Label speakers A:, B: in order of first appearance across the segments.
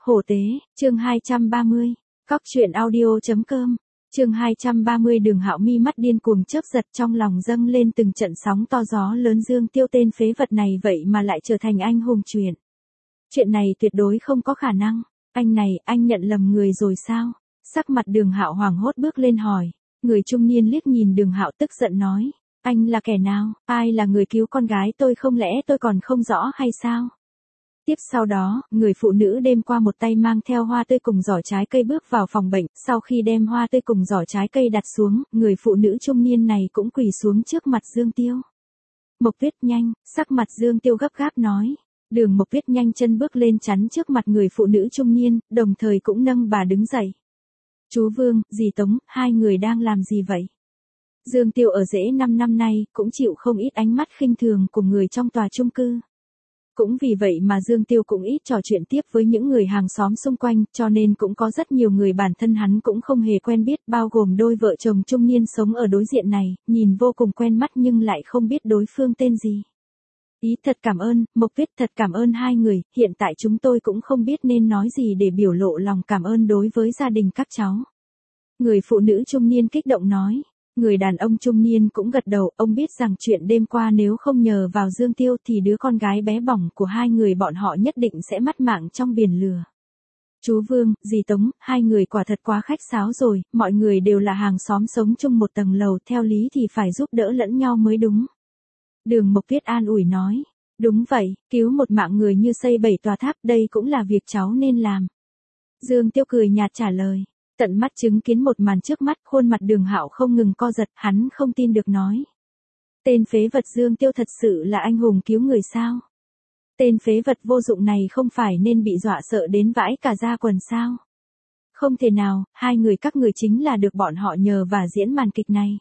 A: Hổ tế, chương 230, cóc truyện audio.com, chương 230 Đường Hạo mi mắt điên cuồng chớp giật trong lòng dâng lên từng trận sóng to gió lớn. Dương Tiêu tên phế vật này vậy mà lại trở thành anh hùng chuyện. Chuyện này tuyệt đối không có khả năng, anh này, anh nhận lầm người rồi sao? Sắc mặt Đường Hạo hoảng hốt bước lên hỏi, người trung niên liếc nhìn Đường Hạo tức giận nói, anh là kẻ nào, ai là người cứu con gái tôi, không lẽ tôi còn không rõ hay sao? Tiếp sau đó, người phụ nữ đêm qua một tay mang theo hoa tươi cùng giỏ trái cây bước vào phòng bệnh, sau khi đem hoa tươi cùng giỏ trái cây đặt xuống, người phụ nữ trung niên này cũng quỳ xuống trước mặt Dương Tiêu. Mộc Tuyết nhanh, sắc mặt Dương Tiêu gấp gáp nói. Đường Mộc Tuyết nhanh chân bước lên chắn trước mặt người phụ nữ trung niên, đồng thời cũng nâng bà đứng dậy. Chú Vương, dì Tống, hai người đang làm gì vậy? Dương Tiêu ở rễ 5 năm nay, cũng chịu không ít ánh mắt khinh thường của người trong tòa chung cư. Cũng vì vậy mà Dương Tiêu cũng ít trò chuyện tiếp với những người hàng xóm xung quanh, cho nên cũng có rất nhiều người bản thân hắn cũng không hề quen biết, bao gồm đôi vợ chồng trung niên sống ở đối diện này, nhìn vô cùng quen mắt nhưng lại không biết đối phương tên gì. Ý thật cảm ơn, Mộc Tuyết, thật cảm ơn hai người, hiện tại chúng tôi cũng không biết nên nói gì để biểu lộ lòng cảm ơn đối với gia đình các cháu. Người phụ nữ trung niên kích động nói. Người đàn ông trung niên cũng gật đầu, ông biết rằng chuyện đêm qua nếu không nhờ vào Dương Tiêu thì đứa con gái bé bỏng của hai người bọn họ nhất định sẽ mất mạng trong biển lửa. Chú Vương, dì Tống, hai người quả thật quá khách sáo rồi, mọi người đều là hàng xóm sống chung một tầng lầu, theo lý thì phải giúp đỡ lẫn nhau mới đúng. Đường Mộc Tuyết an ủi nói, đúng vậy, cứu một mạng người như xây 7 tòa tháp, đây cũng là việc cháu nên làm. Dương Tiêu cười nhạt trả lời. Tận mắt chứng kiến một màn trước mắt, khuôn mặt Đường Hạo không ngừng co giật, hắn không tin được nói. Tên phế vật Dương Tiêu thật sự là anh hùng cứu người sao? Tên phế vật vô dụng này không phải nên bị dọa sợ đến vãi cả da quần sao? Không thể nào, hai người các người chính là được bọn họ nhờ và diễn màn kịch này.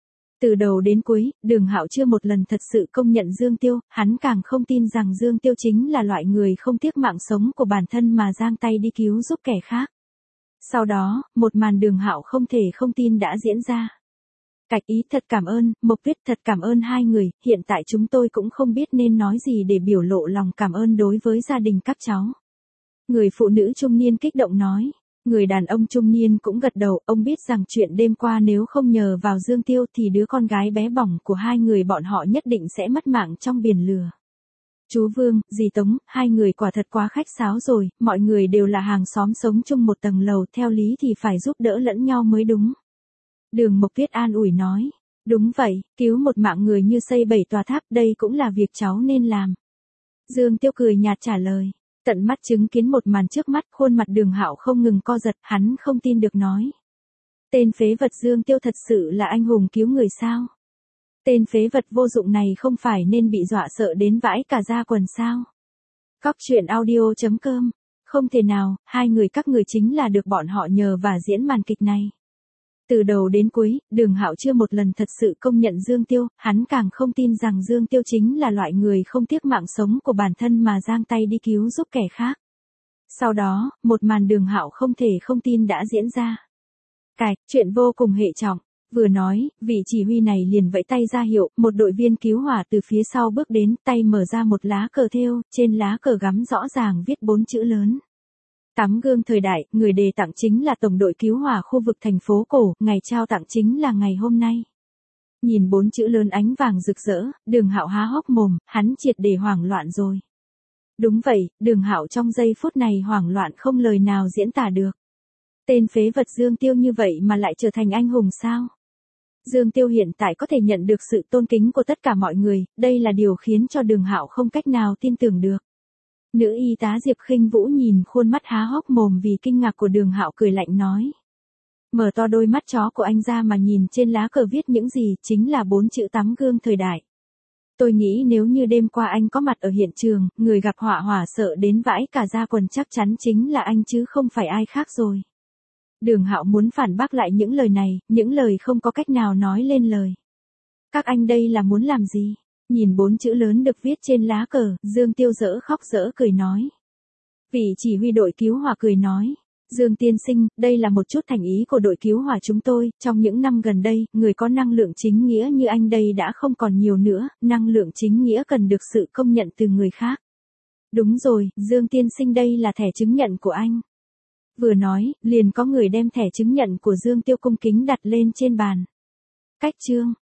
A: Từ đầu đến cuối, Đường Hạo chưa một lần thật sự công nhận Dương Tiêu, hắn càng không tin rằng Dương Tiêu chính là loại người không tiếc mạng sống của bản thân mà giang tay đi cứu giúp kẻ khác. Sau đó, một màn Đường Hạo không thể không tin đã diễn ra. Cạch ý thật cảm ơn, Mộc Tuyết thật cảm ơn hai người, hiện tại chúng tôi cũng không biết nên nói gì để biểu lộ lòng cảm ơn đối với gia đình các cháu. Người phụ nữ trung niên kích động nói. Người đàn ông trung niên cũng gật đầu, ông biết rằng chuyện đêm qua nếu không nhờ vào Dương Tiêu thì đứa con gái bé bỏng của hai người bọn họ nhất định sẽ mất mạng trong biển lửa. Chú Vương, dì Tống, hai người quả thật quá khách sáo rồi, mọi người đều là hàng xóm sống chung một tầng lầu, theo lý thì phải giúp đỡ lẫn nhau mới đúng. Đường Mộc Tuyết an ủi nói, đúng vậy, cứu một mạng người như xây 7 tòa tháp, đây cũng là việc cháu nên làm. Dương Tiêu cười nhạt trả lời, tận mắt chứng kiến một màn trước mắt, khuôn mặt Đường Hạo không ngừng co giật, hắn không tin được nói. Tên phế vật Dương Tiêu thật sự là anh hùng cứu người sao? Tên phế vật vô dụng này không phải nên bị dọa sợ đến vãi cả da quần sao? Cóc truyện audio.com, không thể nào, hai người các người chính là được bọn họ nhờ và diễn màn kịch này. Từ đầu đến cuối, Đường Hạo chưa một lần thật sự công nhận Dương Tiêu, hắn càng không tin rằng Dương Tiêu chính là loại người không tiếc mạng sống của bản thân mà giang tay đi cứu giúp kẻ khác. Sau đó, một màn Đường Hạo không thể không tin đã diễn ra. Cạch, chuyện vô cùng hệ trọng. Vừa nói, vị chỉ huy này liền vẫy tay ra hiệu, một đội viên cứu hỏa từ phía sau bước đến, tay mở ra một lá cờ thêu, trên lá cờ gắm rõ ràng viết 4 chữ lớn. Tấm gương thời đại, người đề tặng chính là Tổng đội cứu hỏa khu vực thành phố cổ, ngày trao tặng chính là ngày hôm nay. Nhìn 4 chữ lớn ánh vàng rực rỡ, Đường Hạo há hốc mồm, hắn triệt để hoảng loạn rồi. Đúng vậy, Đường Hạo trong giây phút này hoảng loạn không lời nào diễn tả được. Tên phế vật Dương Tiêu như vậy mà lại trở thành anh hùng sao? Dương Tiêu hiện tại có thể nhận được sự tôn kính của tất cả mọi người, đây là điều khiến cho Đường Hạo không cách nào tin tưởng được. Nữ y tá Diệp Khinh Vũ nhìn khuôn mắt há hốc mồm vì kinh ngạc của Đường Hạo cười lạnh nói. Mở to đôi mắt chó của anh ra mà nhìn trên lá cờ viết những gì, chính là 4 chữ tấm gương thời đại. Tôi nghĩ nếu như đêm qua anh có mặt ở hiện trường, người gặp họa hỏa sợ đến vãi cả da quần chắc chắn chính là anh chứ không phải ai khác rồi. Đường Hạo muốn phản bác lại những lời này, những lời không có cách nào nói lên lời. Các anh đây là muốn làm gì? Nhìn 4 chữ lớn được viết trên lá cờ, Dương Tiêu dở khóc dở cười nói. Vị chỉ huy đội cứu hỏa cười nói. Dương tiên sinh, đây là một chút thành ý của đội cứu hỏa chúng tôi, trong những năm gần đây, người có năng lượng chính nghĩa như anh đây đã không còn nhiều nữa, năng lượng chính nghĩa cần được sự công nhận từ người khác. Đúng rồi, Dương tiên sinh đây là thẻ chứng nhận của anh. Vừa nói, liền có người đem thẻ chứng nhận của Dương Tiêu cung kính đặt lên trên bàn. Cách chương.